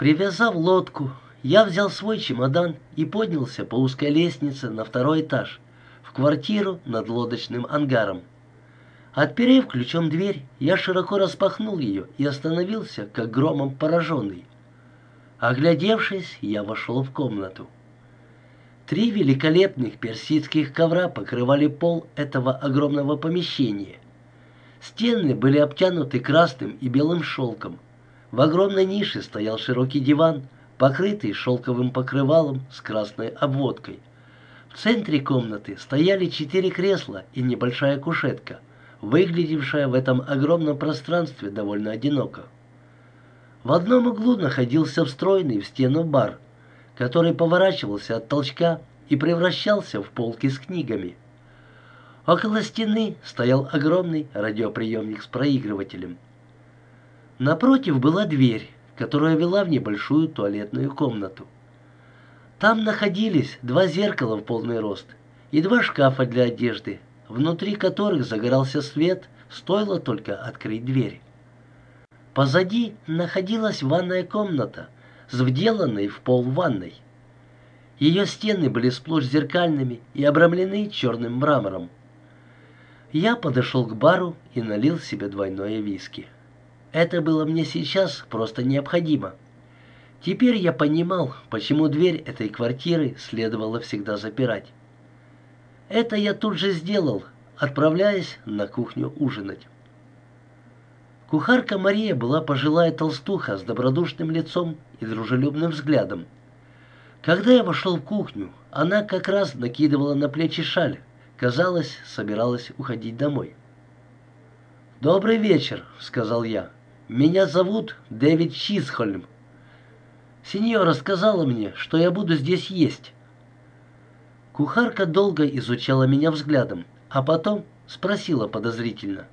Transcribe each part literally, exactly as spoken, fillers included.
Привязав лодку, я взял свой чемодан и поднялся по узкой лестнице на второй этаж, в квартиру над лодочным ангаром. Отперев ключом дверь, я широко распахнул ее и остановился, как громом пораженный. Оглядевшись, я вошел в комнату. Три великолепных персидских ковра покрывали пол этого огромного помещения. Стены были обтянуты красным и белым шелком. В огромной нише стоял широкий диван, покрытый шелковым покрывалом с красной обводкой. В центре комнаты стояли четыре кресла и небольшая кушетка, выглядевшая в этом огромном пространстве довольно одиноко. В одном углу находился встроенный в стену бар, который поворачивался от толчка и превращался в полки с книгами. Около стены стоял огромный радиоприемник с проигрывателем. Напротив была дверь, которая вела в небольшую туалетную комнату. Там находились два зеркала в полный рост и два шкафа для одежды, внутри которых загорался свет, стоило только открыть дверь. Позади находилась ванная комната с вделанной в пол ванной. Ее стены были сплошь зеркальными и обрамлены черным мрамором. Я подошел к бару и налил себе двойное виски. Это было мне сейчас просто необходимо. Теперь я понимал, почему дверь этой квартиры следовало всегда запирать. Это я тут же сделал, отправляясь на кухню ужинать. Кухарка Мария была пожилая толстуха с добродушным лицом и дружелюбным взглядом. Когда я вошел в кухню, она как раз накидывала на плечи шаль, казалось, собиралась уходить домой. «Добрый вечер», — сказал я. «Меня зовут Дэвид Чизхольм. Сеньора сказала мне, что я буду здесь есть». Кухарка долго изучала меня взглядом, а потом спросила подозрительно: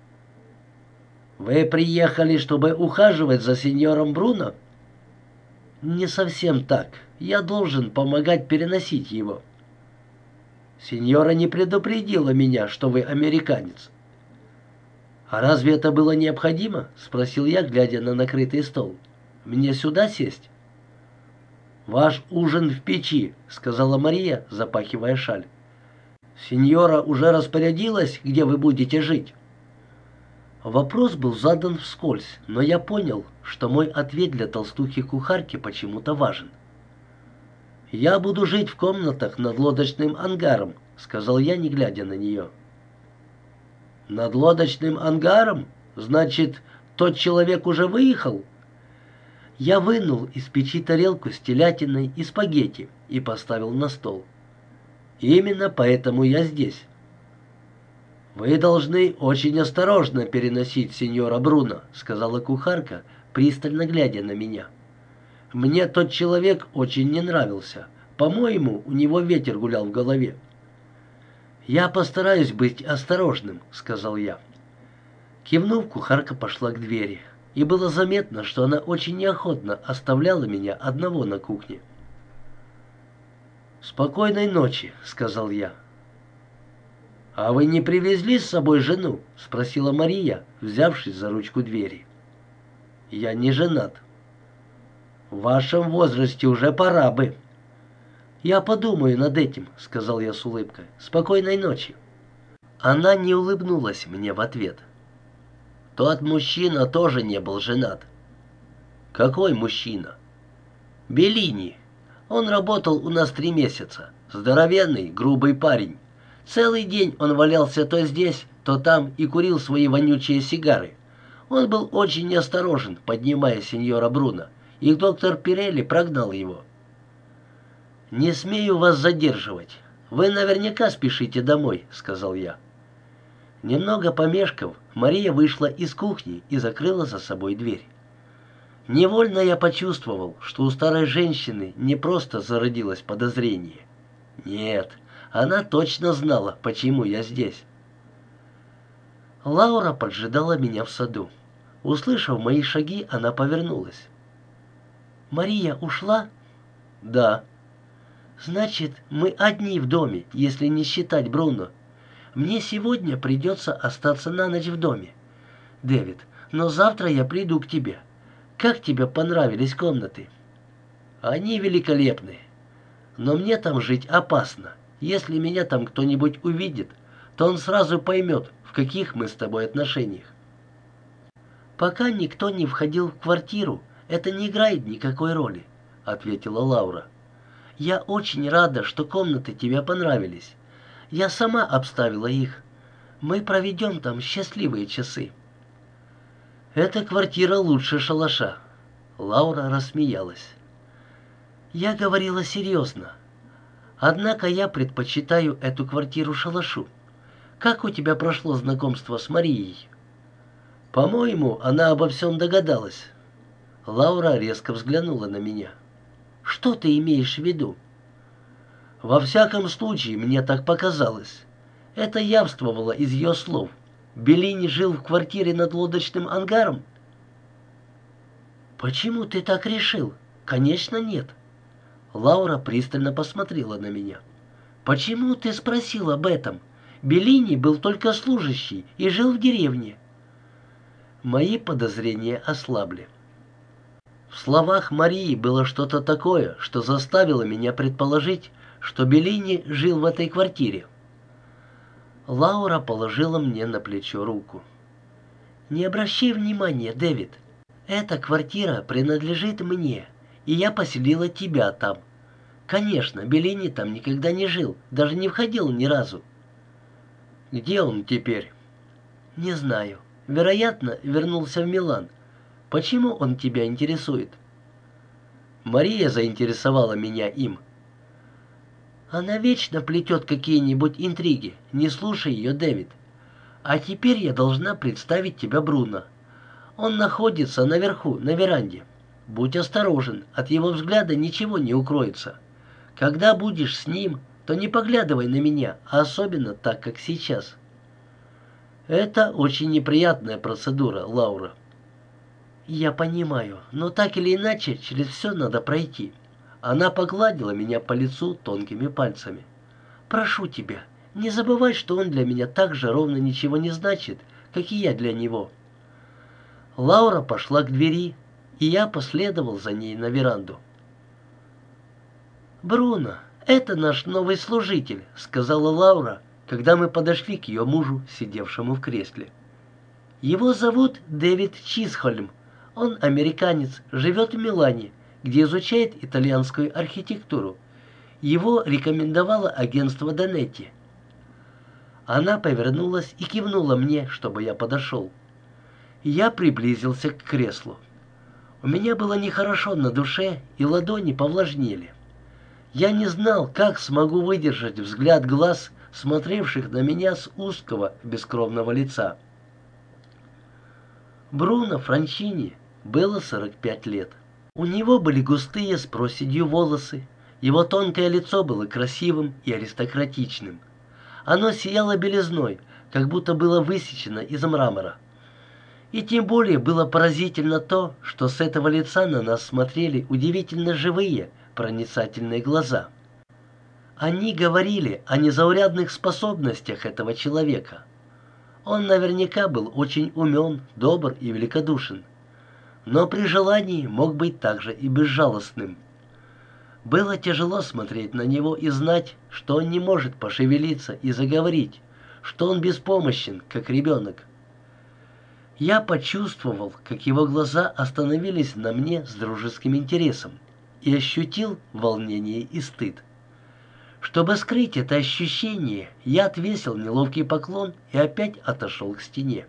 «Вы приехали, чтобы ухаживать за сеньором Бруно?» «Не совсем так. Я должен помогать переносить его». «Сеньора не предупредила меня, что вы американец». «А разве это было необходимо?» — спросил я, глядя на накрытый стол. «Мне сюда сесть?» «Ваш ужин в печи», — сказала Мария, запахивая шаль. «Сеньора уже распорядилась, где вы будете жить?» Вопрос был задан вскользь, но я понял, что мой ответ для толстухи-кухарки почему-то важен. «Я буду жить в комнатах над лодочным ангаром», — сказал я, не глядя на нее. «Над лодочным ангаром? Значит, тот человек уже выехал?» Я вынул из печи тарелку с телятиной и спагетти и поставил на стол. «Именно поэтому я здесь». «Вы должны очень осторожно переносить сеньора Бруно», — сказала кухарка, пристально глядя на меня. «Мне тот человек очень не нравился. По-моему, у него ветер гулял в голове». «Я постараюсь быть осторожным», — сказал я. Кивнув, кухарка пошла к двери, и было заметно, что она очень неохотно оставляла меня одного на кухне. «Спокойной ночи», — сказал я. «А вы не привезли с собой жену?» — спросила Мария, взявшись за ручку двери. «Я не женат». «В вашем возрасте уже пора бы». «Я подумаю над этим», — сказал я с улыбкой. «Спокойной ночи». Она не улыбнулась мне в ответ. «Тот мужчина тоже не был женат». «Какой мужчина?» «Беллини. Он работал у нас три месяца. Здоровенный, грубый парень. Целый день он валялся то здесь, то там и курил свои вонючие сигары. Он был очень неосторожен, поднимая сеньора Бруно, и доктор Пирелли прогнал его». «Не смею вас задерживать. Вы наверняка спешите домой», — сказал я. Немного помешков, Мария вышла из кухни и закрыла за собой дверь. Невольно я почувствовал, что у старой женщины не просто зародилось подозрение. Нет, она точно знала, почему я здесь. Лаура поджидала меня в саду. Услышав мои шаги, она повернулась. «Мария ушла?» «Да». «Значит, мы одни в доме, если не считать Бруно. Мне сегодня придется остаться на ночь в доме. Дэвид, но завтра я приду к тебе. Как тебе понравились комнаты?» «Они великолепны. Но мне там жить опасно. Если меня там кто-нибудь увидит, то он сразу поймет, в каких мы с тобой отношениях». «Пока никто не входил в квартиру, это не играет никакой роли», — ответила Лаура. «Я очень рада, что комнаты тебе понравились. Я сама обставила их. Мы проведем там счастливые часы». «Эта квартира лучше шалаша». Лаура рассмеялась. «Я говорила серьезно. Однако я предпочитаю эту квартиру шалашу. Как у тебя прошло знакомство с Марией?» «По-моему, она обо всем догадалась». Лаура резко взглянула на меня. «Что ты имеешь в виду?» «Во всяком случае, мне так показалось. Это явствовало из ее слов. Беллини жил в квартире над лодочным ангаром?» «Почему ты так решил? Конечно, нет». Лаура пристально посмотрела на меня. «Почему ты спросил об этом? Беллини был только служащий и жил в деревне». Мои подозрения ослабли. В словах Марии было что-то такое, что заставило меня предположить, что Беллини жил в этой квартире. Лаура положила мне на плечо руку. «Не обращай внимания, Дэвид. Эта квартира принадлежит мне, и я поселила тебя там. Конечно, Беллини там никогда не жил, даже не входил ни разу». «Где он теперь?» «Не знаю. Вероятно, вернулся в Милан. Почему он тебя интересует?» «Мария заинтересовала меня им». «Она вечно плетет какие-нибудь интриги. Не слушай ее, Дэвид. А теперь я должна представить тебя Бруно. Он находится наверху, на веранде. Будь осторожен, от его взгляда ничего не укроется. Когда будешь с ним, то не поглядывай на меня, а особенно так, как сейчас». «Это очень неприятная процедура, Лаура». «Я понимаю, но так или иначе через все надо пройти». Она погладила меня по лицу тонкими пальцами. «Прошу тебя, не забывай, что он для меня так же ровно ничего не значит, как и я для него». Лаура пошла к двери, и я последовал за ней на веранду. «Бруно, это наш новый служитель», — сказала Лаура, когда мы подошли к ее мужу, сидевшему в кресле. «Его зовут Дэвид Чисхольм. Он американец, живет в Милане, где изучает итальянскую архитектуру. Его рекомендовало агентство Данетти». Она повернулась и кивнула мне, чтобы я подошел. Я приблизился к креслу. У меня было нехорошо на душе, и ладони повлажнели. Я не знал, как смогу выдержать взгляд глаз, смотревших на меня с узкого бескровного лица. Бруно Франчини было сорок пять лет. У него были густые с проседью волосы, его тонкое лицо было красивым и аристократичным. Оно сияло белизной, как будто было высечено из мрамора. И тем более было поразительно то, что с этого лица на нас смотрели удивительно живые, проницательные глаза. Они говорили о незаурядных способностях этого человека. Он наверняка был очень умен, добр и великодушен, но при желании мог быть также и безжалостным. Было тяжело смотреть на него и знать, что он не может пошевелиться и заговорить, что он беспомощен, как ребенок. Я почувствовал, как его глаза остановились на мне с дружеским интересом, и ощутил волнение и стыд. Чтобы скрыть это ощущение, я отвесил неловкий поклон и опять отошел к стене.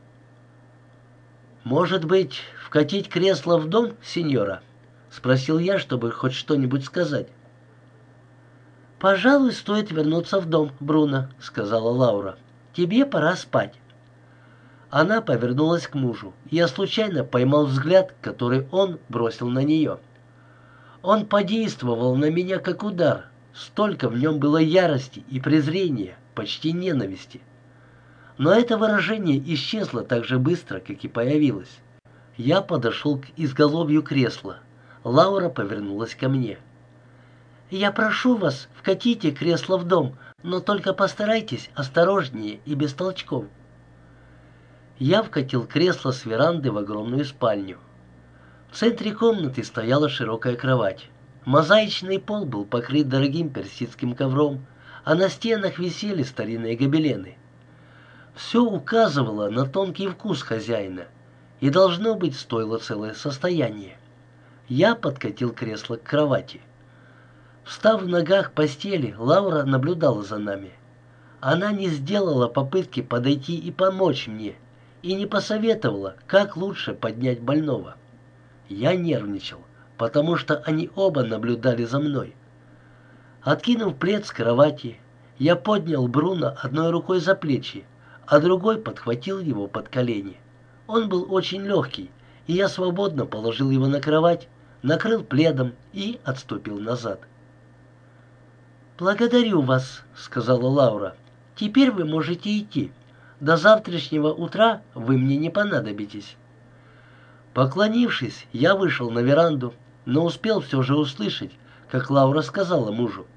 «Может быть, вкатить кресло в дом, сеньора?» — спросил я, чтобы хоть что-нибудь сказать. «Пожалуй, стоит вернуться в дом, Бруно», — сказала Лаура. «Тебе пора спать». Она повернулась к мужу, и я случайно поймал взгляд, который он бросил на нее. Он подействовал на меня как удар. Столько в нем было ярости и презрения, почти ненависти. Но это выражение исчезло так же быстро, как и появилось. Я подошел к изголовью кресла. Лаура повернулась ко мне. «Я прошу вас, вкатите кресло в дом, но только постарайтесь осторожнее и без толчков». Я вкатил кресло с веранды в огромную спальню. В центре комнаты стояла широкая кровать. Мозаичный пол был покрыт дорогим персидским ковром, а на стенах висели старинные гобелены. Все указывало на тонкий вкус хозяина, и, должно быть, стоило целое состояние. Я подкатил кресло к кровати. Встав в ногах постели, Лаура наблюдала за нами. Она не сделала попытки подойти и помочь мне, и не посоветовала, как лучше поднять больного. Я нервничал, потому что они оба наблюдали за мной. Откинув плед с кровати, я поднял Бруно одной рукой за плечи, а другой подхватил его под колени. Он был очень легкий, и я свободно положил его на кровать, накрыл пледом и отступил назад. «Благодарю вас», — сказала Лаура. «Теперь вы можете идти. До завтрашнего утра вы мне не понадобитесь». Поклонившись, я вышел на веранду, но успел все же услышать, как Лаура сказала мужу.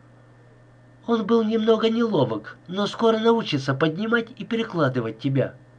«Он был немного неловок, но скоро научится поднимать и перекладывать тебя.